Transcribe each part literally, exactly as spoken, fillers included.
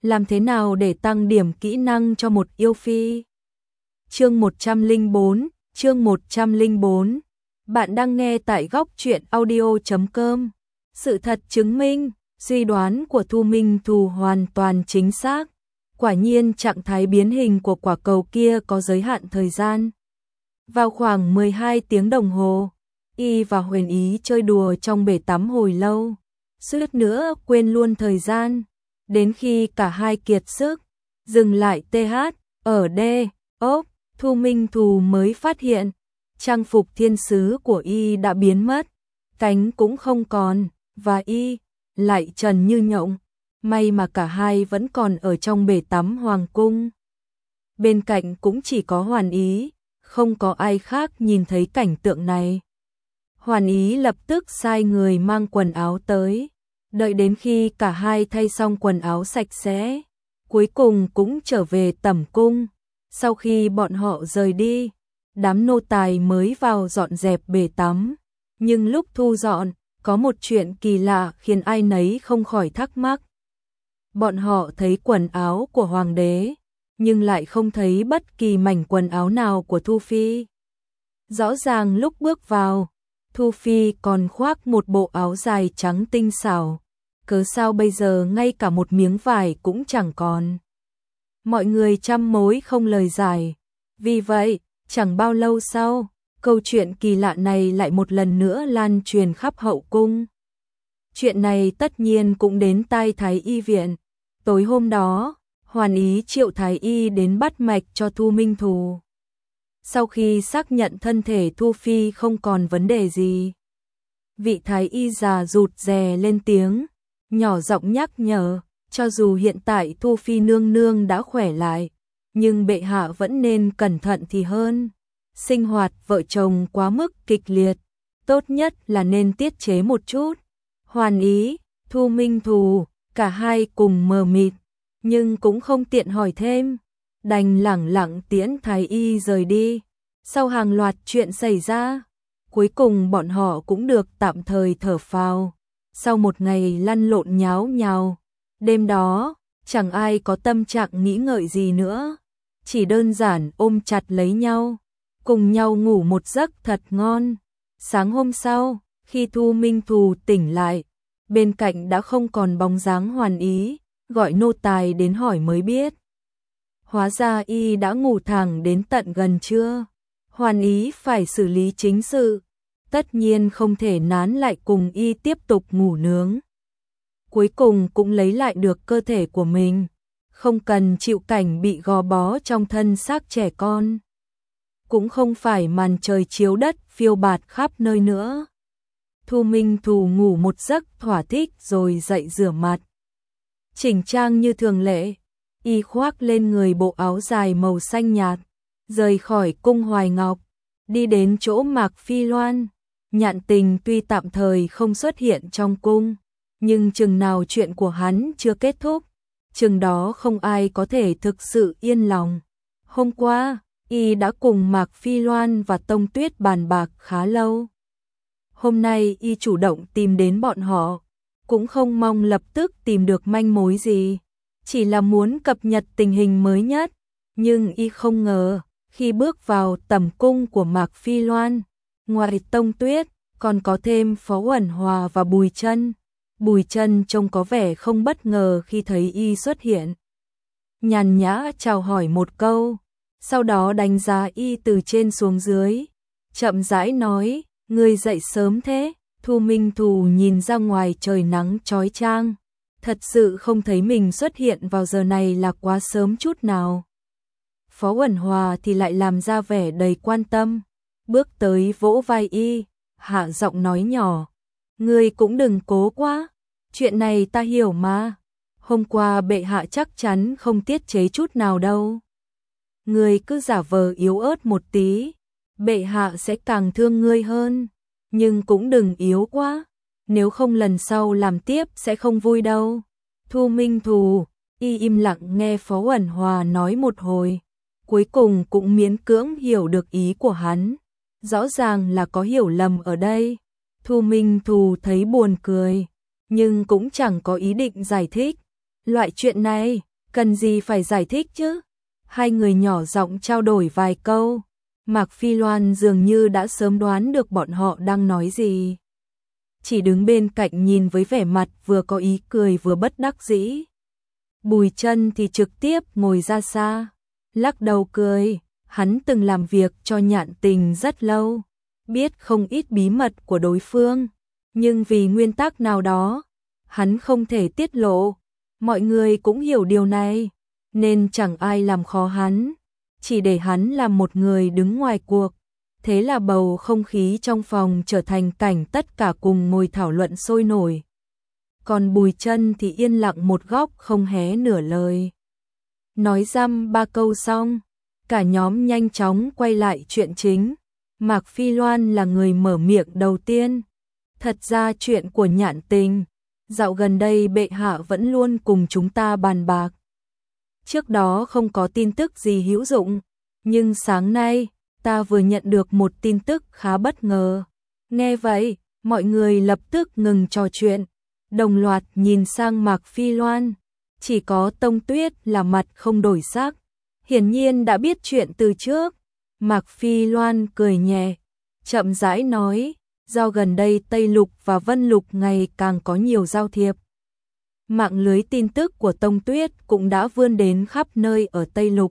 Làm thế nào để tăng điểm kỹ năng cho một yêu phi? Chương một trăm lẻ bốn, chương một trăm lẻ bốn. Bạn đang nghe tại góc truyện audio chấm com. Sự thật chứng minh, suy đoán của Thu Minh Thù hoàn toàn chính xác. Quả nhiên trạng thái biến hình của quả cầu kia có giới hạn thời gian. Vào khoảng mười hai tiếng đồng hồ, Y và Huyền Ý chơi đùa trong bể tắm hồi lâu, suýt nữa quên luôn thời gian. Đến khi cả hai kiệt sức, dừng lại tê hát, ở đê, ốc, Thu Minh Thù mới phát hiện, trang phục thiên sứ của Y đã biến mất, cánh cũng không còn, và Y lại trần như nhộng. May mà cả hai vẫn còn ở trong bể tắm hoàng cung. Bên cạnh cũng chỉ có Hoàn Ý, không có ai khác nhìn thấy cảnh tượng này. Hoàn Ý lập tức sai người mang quần áo tới. Đợi đến khi cả hai thay xong quần áo sạch sẽ, cuối cùng cũng trở về tẩm cung. Sau khi bọn họ rời đi, đám nô tài mới vào dọn dẹp bể tắm. Nhưng lúc thu dọn, có một chuyện kỳ lạ khiến ai nấy không khỏi thắc mắc. Bọn họ thấy quần áo của hoàng đế, nhưng lại không thấy bất kỳ mảnh quần áo nào của Thu Phi. Rõ ràng lúc bước vào, Thu Phi còn khoác một bộ áo dài trắng tinh xảo. Cớ sao bây giờ ngay cả một miếng vải cũng chẳng còn? Mọi người trăm mối không lời giải. Vì vậy, chẳng bao lâu sau, câu chuyện kỳ lạ này lại một lần nữa lan truyền khắp hậu cung. Chuyện này tất nhiên cũng đến tai Thái Y viện. Tối hôm đó, Hoàn Ý triệu Thái Y đến bắt mạch cho Thu Minh Thù. Sau khi xác nhận thân thể Thu Phi không còn vấn đề gì, vị Thái Y già rụt rè lên tiếng, nhỏ giọng nhắc nhở, cho dù hiện tại Thu Phi nương nương đã khỏe lại, nhưng bệ hạ vẫn nên cẩn thận thì hơn. Sinh hoạt vợ chồng quá mức kịch liệt, tốt nhất là nên tiết chế một chút. Hoàn Ý, Thu Minh Thù, cả hai cùng mờ mịt, nhưng cũng không tiện hỏi thêm, đành lẳng lặng tiễn Thái Y rời đi. Sau hàng loạt chuyện xảy ra, cuối cùng bọn họ cũng được tạm thời thở phào. Sau một ngày lăn lộn nháo nhào, đêm đó, chẳng ai có tâm trạng nghĩ ngợi gì nữa, chỉ đơn giản ôm chặt lấy nhau, cùng nhau ngủ một giấc thật ngon. Sáng hôm sau, khi Thu Minh Thù tỉnh lại, bên cạnh đã không còn bóng dáng Hoàn Ý, gọi nô tài đến hỏi mới biết. Hóa ra Y đã ngủ thẳng đến tận gần trưa. Hoàn Ý phải xử lý chính sự, tất nhiên không thể nán lại cùng Y tiếp tục ngủ nướng. Cuối cùng cũng lấy lại được cơ thể của mình, không cần chịu cảnh bị gò bó trong thân xác trẻ con. Cũng không phải màn trời chiếu đất phiêu bạt khắp nơi nữa. Thu Minh Thù ngủ một giấc thỏa thích rồi dậy rửa mặt. Chỉnh trang như thường lệ, Y khoác lên người bộ áo dài màu xanh nhạt, rời khỏi cung Hoài Ngọc, đi đến chỗ Mạc Phi Loan. Nhạn Tình tuy tạm thời không xuất hiện trong cung, nhưng chừng nào chuyện của hắn chưa kết thúc, chừng đó không ai có thể thực sự yên lòng. Hôm qua, Y đã cùng Mạc Phi Loan và Tông Tuyết bàn bạc khá lâu. Hôm nay Y chủ động tìm đến bọn họ, cũng không mong lập tức tìm được manh mối gì, chỉ là muốn cập nhật tình hình mới nhất. Nhưng Y không ngờ, khi bước vào tầm cung của Mạc Phi Loan, ngoài Tông Tuyết, còn có thêm Phó Uẩn Hòa và Bùi Chân. Bùi Chân trông có vẻ không bất ngờ khi thấy Y xuất hiện. Nhàn nhã chào hỏi một câu, sau đó đánh giá Y từ trên xuống dưới, chậm rãi nói, ngươi dậy sớm thế. Thu Minh Thù nhìn ra ngoài trời nắng chói chang, thật sự không thấy mình xuất hiện vào giờ này là quá sớm chút nào. Phó Uẩn Hòa thì lại làm ra vẻ đầy quan tâm, bước tới vỗ vai Y, hạ giọng nói nhỏ, ngươi cũng đừng cố quá, chuyện này ta hiểu mà, hôm qua bệ hạ chắc chắn không tiết chế chút nào đâu. Ngươi cứ giả vờ yếu ớt một tí, bệ hạ sẽ càng thương ngươi hơn, nhưng cũng đừng yếu quá, nếu không lần sau làm tiếp sẽ không vui đâu. Thu Minh Thù, Y im lặng nghe Phó Uẩn Hòa nói một hồi, cuối cùng cũng miễn cưỡng hiểu được ý của hắn. Rõ ràng là có hiểu lầm ở đây. Thu Minh Thù thấy buồn cười, nhưng cũng chẳng có ý định giải thích. Loại chuyện này, Cần gì phải giải thích chứ? Hai người nhỏ giọng trao đổi vài câu. Mạc Phi Loan dường như đã sớm đoán được bọn họ đang nói gì. Chỉ đứng bên cạnh nhìn với vẻ mặt vừa có ý cười vừa bất đắc dĩ. Bùi Chân thì trực tiếp ngồi ra xa, lắc đầu cười, hắn từng làm việc cho Nhạn Tình rất lâu, biết không ít bí mật của đối phương, nhưng vì nguyên tắc nào đó, hắn không thể tiết lộ. Mọi người cũng hiểu điều này, nên chẳng ai làm khó hắn, chỉ để hắn làm một người đứng ngoài cuộc. Thế là bầu không khí trong phòng trở thành cảnh tất cả cùng ngồi thảo luận sôi nổi. Còn Bùi Chân thì yên lặng một góc không hé nửa lời. Nói dăm ba câu xong, cả nhóm nhanh chóng quay lại chuyện chính. Mạc Phi Loan là người mở miệng đầu tiên. Thật ra chuyện của Nhạn Tình, dạo gần đây bệ hạ vẫn luôn cùng chúng ta bàn bạc. Trước đó không có tin tức gì hữu dụng, nhưng sáng nay, ta vừa nhận được một tin tức khá bất ngờ. Nghe vậy, mọi người lập tức ngừng trò chuyện, đồng loạt nhìn sang Mạc Phi Loan. Chỉ có Tông Tuyết là mặt không đổi sắc, hiển nhiên đã biết chuyện từ trước. Mạc Phi Loan cười nhẹ, chậm rãi nói, do gần đây Tây Lục và Vân Lục ngày càng có nhiều giao thiệp. Mạng lưới tin tức của Tông Tuyết cũng đã vươn đến khắp nơi ở Tây Lục.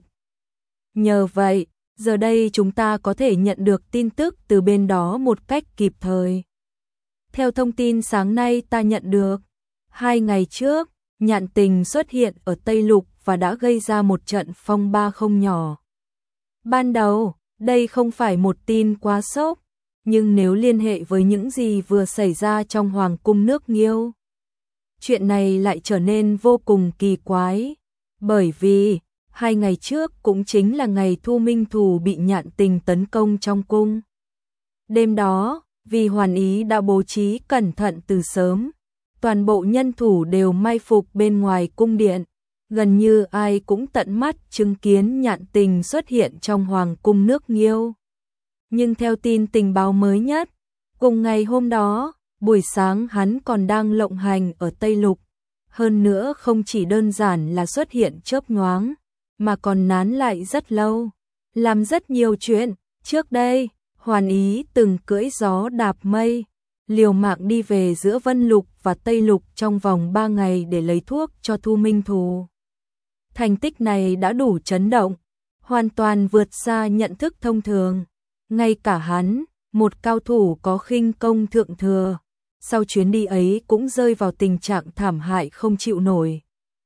Nhờ vậy, giờ đây chúng ta có thể nhận được tin tức từ bên đó một cách kịp thời. Theo thông tin sáng nay ta nhận được, hai ngày trước, Nhạn Tình xuất hiện ở Tây Lục và đã gây ra một trận phong ba không nhỏ. Ban đầu, đây không phải một tin quá sốc, nhưng nếu liên hệ với những gì vừa xảy ra trong Hoàng cung nước Nghiêu, chuyện này lại trở nên vô cùng kỳ quái, bởi vì hai ngày trước cũng chính là ngày Thu Minh Thù bị Nhạn Tình tấn công trong cung. Đêm đó, vì Hoàn Ý đã bố trí cẩn thận từ sớm, toàn bộ nhân thủ đều mai phục bên ngoài cung điện, gần như ai cũng tận mắt chứng kiến Nhạn Tình xuất hiện trong Hoàng cung nước Nghiêu. Nhưng theo tin tình báo mới nhất, cùng ngày hôm đó, buổi sáng hắn còn đang lộng hành ở Tây Lục, hơn nữa không chỉ đơn giản là xuất hiện chớp nhoáng, mà còn nán lại rất lâu, làm rất nhiều chuyện. Trước đây, Hoàn Ý từng cưỡi gió đạp mây, liều mạng đi về giữa Vân Lục và Tây Lục trong vòng ba ngày để lấy thuốc cho Thu Minh Thù. Thành tích này đã đủ chấn động, hoàn toàn vượt xa nhận thức thông thường. Ngay cả hắn, một cao thủ có khinh công thượng thừa, sau chuyến đi ấy cũng rơi vào tình trạng thảm hại không chịu nổi.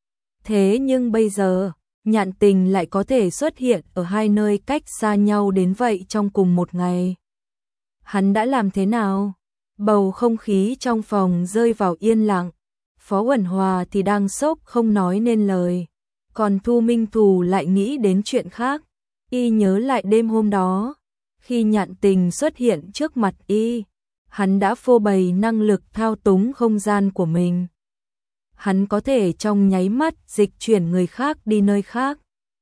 Thế nhưng bây giờ, Nhạn Tình lại có thể xuất hiện ở hai nơi cách xa nhau đến vậy trong cùng một ngày. Hắn đã làm thế nào? Bầu không khí trong phòng rơi vào yên lặng. Phó Uẩn Hòa thì đang sốc không nói nên lời. Còn Thu Minh Thù lại nghĩ đến chuyện khác. Y nhớ lại đêm hôm đó, khi Nhạn Tình xuất hiện trước mặt y, hắn đã phô bày năng lực thao túng không gian của mình. Hắn có thể trong nháy mắt dịch chuyển người khác đi nơi khác.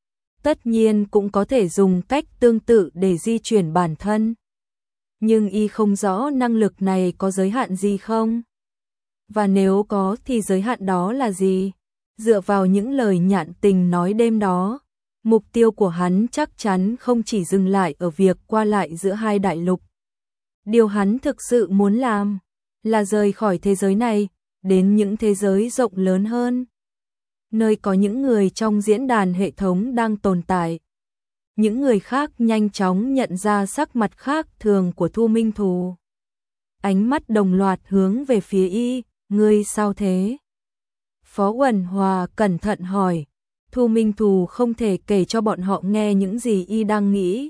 Tất nhiên cũng có thể dùng cách tương tự để di chuyển bản thân. Nhưng y không rõ năng lực này có giới hạn gì không? Và nếu có thì giới hạn đó là gì? Dựa vào những lời Nhạn Tình nói đêm đó, mục tiêu của hắn chắc chắn không chỉ dừng lại ở việc qua lại giữa hai đại lục. Điều hắn thực sự muốn làm là rời khỏi thế giới này, đến những thế giới rộng lớn hơn, nơi có những người trong diễn đàn hệ thống đang tồn tại. Những người khác nhanh chóng nhận ra sắc mặt khác thường của Thu Minh Thù. Ánh mắt đồng loạt hướng về phía y, ngươi sao thế? Phó Uẩn Hòa cẩn thận hỏi. Thu Minh Thù không thể kể cho bọn họ nghe những gì y đang nghĩ.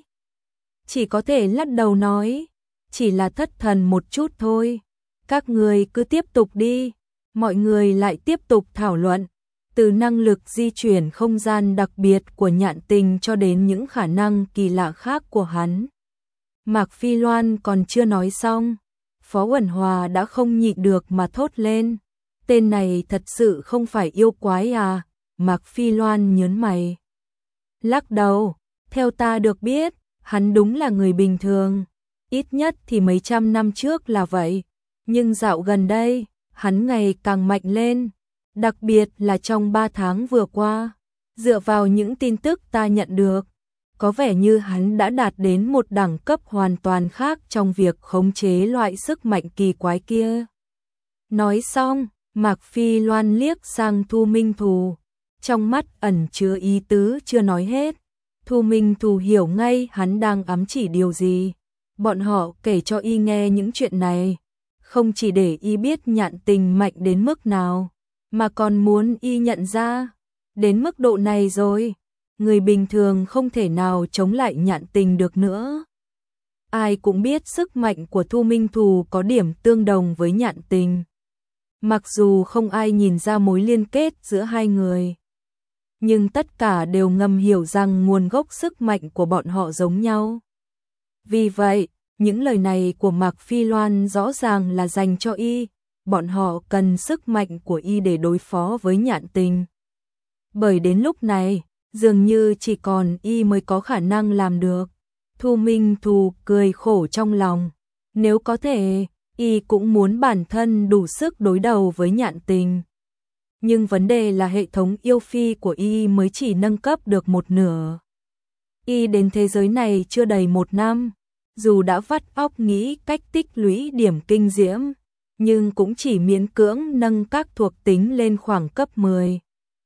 Chỉ có thể lắc đầu nói, chỉ là thất thần một chút thôi. Các người cứ tiếp tục đi. Mọi người lại tiếp tục thảo luận, từ năng lực di chuyển không gian đặc biệt của Nhạn Tình cho đến những khả năng kỳ lạ khác của hắn. Mạc Phi Loan còn chưa nói xong, Phó Uẩn Hòa đã không nhịn được mà thốt lên. Tên này thật sự không phải yêu quái à? Mạc Phi Loan nhớn mày. Lắc đầu, theo ta được biết, hắn đúng là người bình thường. Ít nhất thì mấy trăm năm trước là vậy. Nhưng dạo gần đây, hắn ngày càng mạnh lên. Đặc biệt là trong ba tháng vừa qua, Dựa vào những tin tức ta nhận được, có vẻ như hắn đã đạt đến một đẳng cấp hoàn toàn khác trong việc khống chế loại sức mạnh kỳ quái kia. Nói xong, Mạc Phi Loan liếc sang Thu Minh Thù, trong mắt ẩn chứa ý tứ chưa nói hết. Thu Minh Thù hiểu ngay hắn đang ám chỉ điều gì. Bọn họ kể cho y nghe những chuyện này, không chỉ để y biết Nhạn Tình mạnh đến mức nào, mà còn muốn y nhận ra, đến mức độ này rồi, người bình thường không thể nào chống lại Nhạn Tình được nữa. Ai cũng biết sức mạnh của Thu Minh Thù có điểm tương đồng với Nhạn Tình. Mặc dù không ai nhìn ra mối liên kết giữa hai người, nhưng tất cả đều ngầm hiểu rằng nguồn gốc sức mạnh của bọn họ giống nhau. Vì vậy, những lời này của Mạc Phi Loan rõ ràng là dành cho y, bọn họ cần sức mạnh của y để đối phó với Nhạn Tình. Bởi đến lúc này, dường như chỉ còn y mới có khả năng làm được. Thu Minh Thù cười khổ trong lòng, nếu có thể, y cũng muốn bản thân đủ sức đối đầu với Nhạn Tình. Nhưng vấn đề là hệ thống yêu phi của y mới chỉ nâng cấp được một nửa. Y đến thế giới này chưa đầy một năm, dù đã vắt óc nghĩ cách tích lũy điểm kinh diễm, nhưng cũng chỉ miễn cưỡng nâng các thuộc tính lên khoảng cấp mười.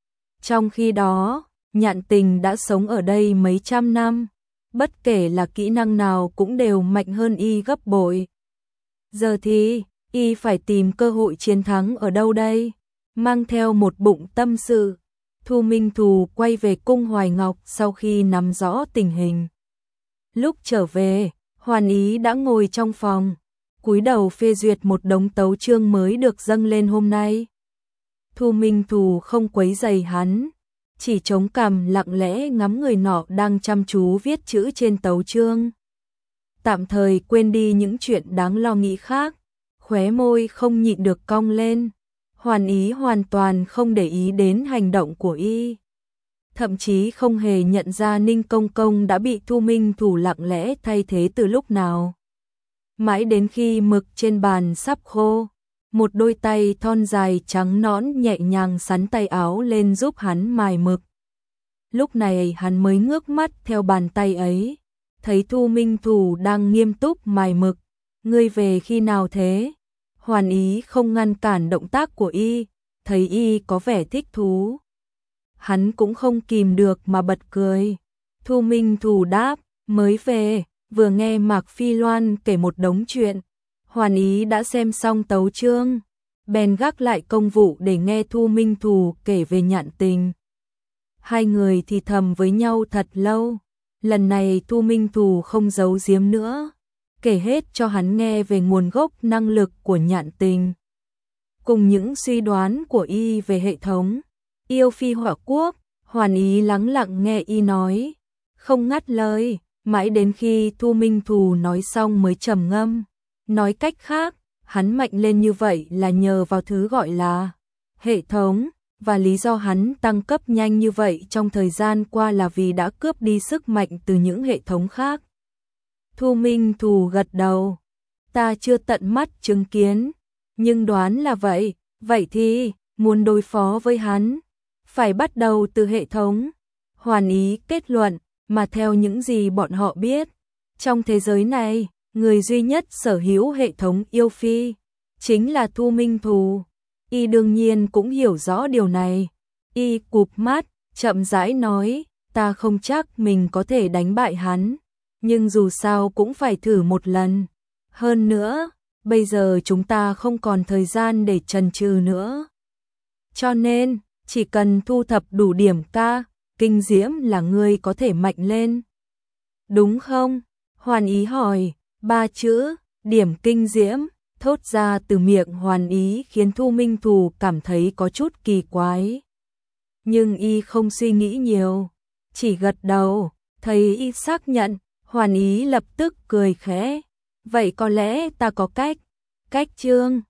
Trong khi đó, Nhạn Tình đã sống ở đây mấy trăm năm, bất kể là kỹ năng nào cũng đều mạnh hơn y gấp bội. Giờ thì, y phải tìm cơ hội chiến thắng ở đâu đây? Mang theo một bụng tâm sự, Thu Minh Thù quay về cung Hoài Ngọc sau khi nắm rõ tình hình. Lúc trở về, Hoàn Ý đã ngồi trong phòng, cúi đầu phê duyệt một đống tấu chương mới được dâng lên hôm nay. Thu Minh Thù không quấy rầy hắn, chỉ chống cằm lặng lẽ ngắm người nọ đang chăm chú viết chữ trên tấu chương. Tạm thời quên đi những chuyện đáng lo nghĩ khác, khóe môi không nhịn được cong lên. Hoàn Ý hoàn toàn không để ý đến hành động của y, thậm chí không hề nhận ra Ninh Công Công đã bị Thu Minh Thù lặng lẽ thay thế từ lúc nào. Mãi đến khi mực trên bàn sắp khô, một đôi tay thon dài trắng nõn nhẹ nhàng xắn tay áo lên giúp hắn mài mực. Lúc này hắn mới ngước mắt theo bàn tay ấy, thấy Thu Minh Thù đang nghiêm túc mài mực. Ngươi về khi nào thế? Hoàn Ý không ngăn cản động tác của y, thấy y có vẻ thích thú. Hắn cũng không kìm được mà bật cười. Thu Minh Thù đáp, mới về, vừa nghe Mạc Phi Loan kể một đống chuyện. Hoàn Ý đã xem xong tấu chương, bèn gác lại công vụ để nghe Thu Minh Thù kể về Nhạn Tình. Hai người thì thầm với nhau thật lâu, lần này Thu Minh Thù không giấu giếm nữa, kể hết cho hắn nghe về nguồn gốc năng lực của Nhạn Tình, cùng những suy đoán của y về hệ thống yêu phi hỏa quốc. Hoàn Ý lắng lặng nghe y nói, không ngắt lời, mãi đến khi Thu Minh Thù nói xong mới trầm ngâm. Nói cách khác, hắn mạnh lên như vậy là nhờ vào thứ gọi là hệ thống, và lý do hắn tăng cấp nhanh như vậy trong thời gian qua là vì đã cướp đi sức mạnh từ những hệ thống khác. Thu Minh Thù gật đầu, ta chưa tận mắt chứng kiến, nhưng đoán là vậy. Vậy thì, muốn đối phó với hắn, phải bắt đầu từ hệ thống. Hoàn Ý kết luận, mà theo những gì bọn họ biết, trong thế giới này, người duy nhất sở hữu hệ thống yêu phi chính là Thu Minh Thù. Y đương nhiên cũng hiểu rõ điều này. Y cụp mắt, chậm rãi nói, ta không chắc mình có thể đánh bại hắn, nhưng dù sao cũng phải thử một lần. Hơn nữa, bây giờ chúng ta không còn thời gian để chần chừ nữa. Cho nên, chỉ cần thu thập đủ điểm ca, kinh diễm là ngươi có thể mạnh lên. Đúng không? Hoàn Ý hỏi. Ba chữ, điểm kinh diễm, thốt ra từ miệng Hoàn Ý khiến Thu Minh Thù cảm thấy có chút kỳ quái. Nhưng y không suy nghĩ nhiều, chỉ gật đầu, thấy y xác nhận, Hoàn Ý lập tức cười khẽ. Vậy có lẽ ta có cách. Cách chương